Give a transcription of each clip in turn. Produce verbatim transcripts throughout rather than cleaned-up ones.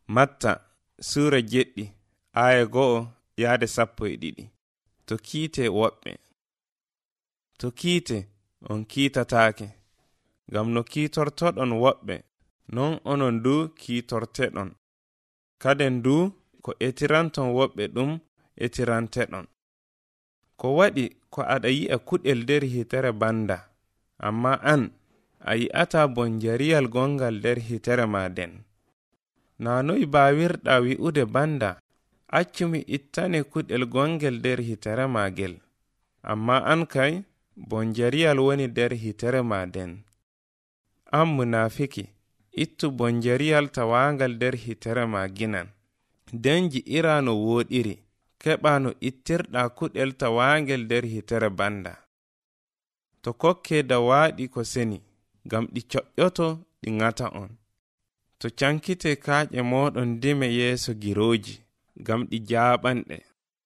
Matta suura jeɗɗi aya go'o yaade sappo e ɗiɗi. To kiite woɓɓe. To kiite on kiitataake, ngam no kiitortoɗon woɓɓe, non onon du kiitorteɗon. Kaden du ko etiranton woɓɓe ɗum etiranteɗon. Ko waɗi ko aɗa yi'a kuɗel nder hitere banda, amma an a yi'ata bonjariyal gongal nder hitere ma den. Na noy baawirɗa wi'ude banda, accumi ittane kuɗel gongel nder hitere magel, amma an kay bonjariyal woni nder hitere ma den. An munafiki, ittu bonjariyal tawangal nder hitere ma ginan. Denji irano woɗiri, keɓa no ittirɗa kuɗel tawangel nder hitere banda. To kokke da waɗi ko seni, gam ɗi coƴƴoto ɗi ngata on. To cankite kaaƴe moɗon dime yeeso giroji, gam ɗi jaaɓanɗe.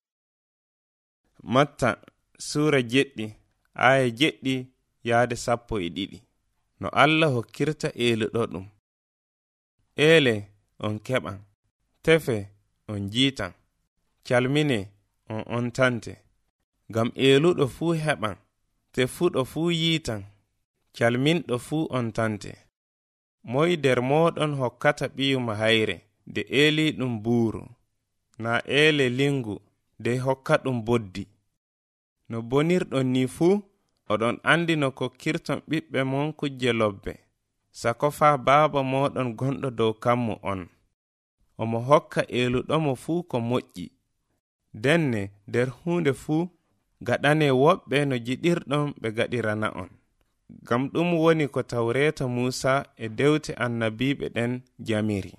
Matta suura jeɗɗi aya jeɗɗi yaade sappo e ɗiɗi. No Allah hokkirta eeluɗo ɗum. Eele on keɓan, tefe on jiitan, calmine on ontante. Gam eeluɗo fuu heɓan, tefuɗo fuu yiitan, calminɗo fuu ontante. Moy nder moɗon hokkata ɓiyuma hayre de eeli ɗum buuru, na eele lingu de hokka ɗum boddi. No bonirɗon ni fuu, oɗon andi no kokkirton ɓiɓɓe mon kujje lobbe, sako fa baaba moɗon gonɗo dow kammu on. Omo hokka eeluɗomo fuu ko moƴƴi. Denne nder hunde fuu, gaɗane woɓɓe no jiɗirɗon ɓe gaɗirana on. Gam ɗum woni ko tawreta Musa e dewte annabiɓe ɗen jamiri.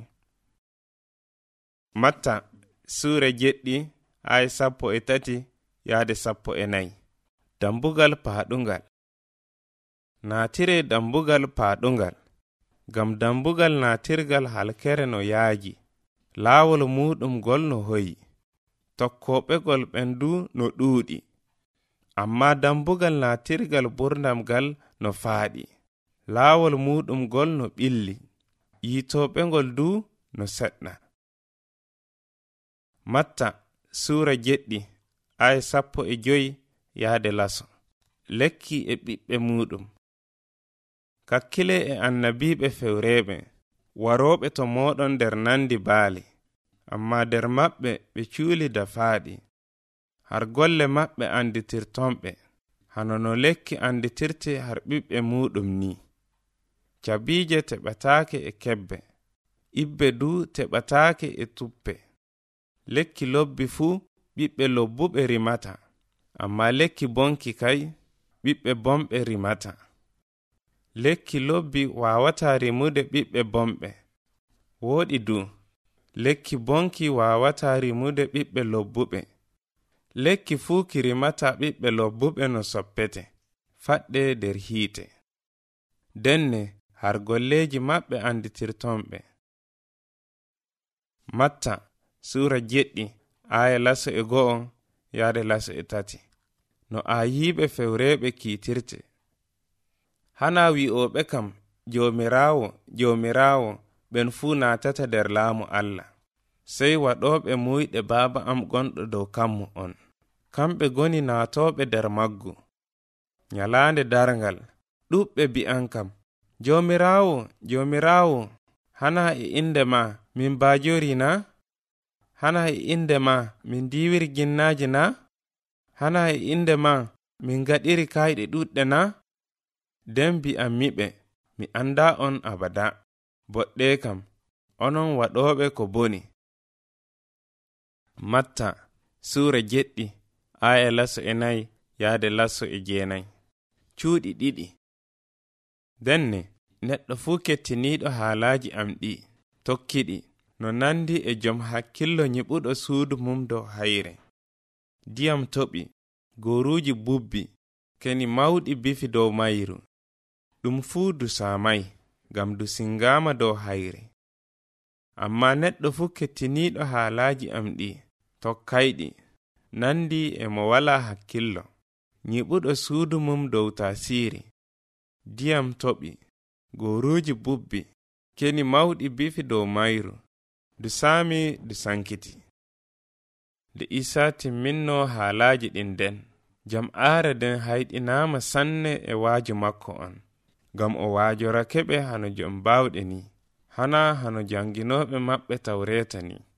Matta suura jeɗɗi ay sappo e tati yaade sappo e nayi. Dambugal paaɗungal. Naatire dambugal paaɗungal, gam dambugal naatirgal halkere no yaaji, laawol muɗum gol no hoyi, tokkoɓe gol ɓendu no ɗuuɗi. Amma dambugal naatirgal burnamgal no faaɗi, laawol muɗum gol no ɓilli, yiitoɓe ngol du no seɗɗa. Matta suura jeɗɗi ay sappo e joyi yaade laso. Lekki e ɓiɓɓe muɗum. Kakkile e annabiɓe fewreɓe, waroɓe to moɗon nder nandi baali, amma nder maɓɓe ɓe cuuli dafaaɗi. Har golle maɓɓe anditirtonɓe, hano no lekki anditirte har ɓiɓɓe muɗum ni. Cabiije teɓataake e kebbe, ibbe du teɓataake e tuppe. Lekki lobbi fuu ɓiɓɓe lobbuɓe rimata, amma lekki bonki kay ɓiɓɓe bomɓe rimata. Lekki lobbi wawata rimude ɓiɓɓe bomɓe. Woɗi du, lekki bonki wawata rimude ɓiɓɓe lobbuɓe. Lekki fuu ki rimata ɓiɓɓe lobbuɓe no soppete, faɗɗe der hiite. Denne har golleji maɓɓe anditirtonɓe. Matta suura jeɗɗi aya laso e go'o yaade laso e tati. No ayiɓe fewreɓe kiitirte. Hana wi'oɓe kam jomirawo jomirawo ɓen fuu natata nder laamu Allah, sey waɗoɓe muyɗe baaba am gonɗo dow kammu on, kamɓe goni naatoɓe nder maggu. Nyalaande darngal ɗuɓɓe bi'an kam, jomirawo jomirawo, hana e inde ma min baajori na? Hana e inde ma min diwiri ginnaji na? Hana e inde ma min gaɗiri kayɗe ɗuɗɗe na? Den bi'an miɓe, mi anda on abada, boɗɗe kam, onon waɗoɓe ko boni. Matta suura jeɗɗi aya laso e nayi yaade laso e jeenayi. Cuuɗi ɗiɗi. Denne neɗɗo fuu kettiniiɗo haalaaji am ɗi, tokkiɗi, no nandi e jom hakkillo nyiɓuɗo suudu mum dow hayre. Diyam toɓi, goruuji bubbi, keni mawɗi bifi dow mayru. Ɗum fuu du saamay, gam du singama dow hayre. Amma neɗɗo fuu kettiniiɗo haalaaji am ɗi, tokkayɗi, nandi e mo wala hakkillo, nyiɓuɗo suudu mum dow tasiri. Diyam toɓi, goruuji bubbi, keni mawɗi bifi dow mayru. du saami du sankiti. De Isa timminno haalaaji ɗin den, jam'aare den hayɗinaama sanne e waajo makko on, ngam o waajora keɓe hano jom baawɗe ni, hana hano janginooɓe maɓɓe Tawreeta ni.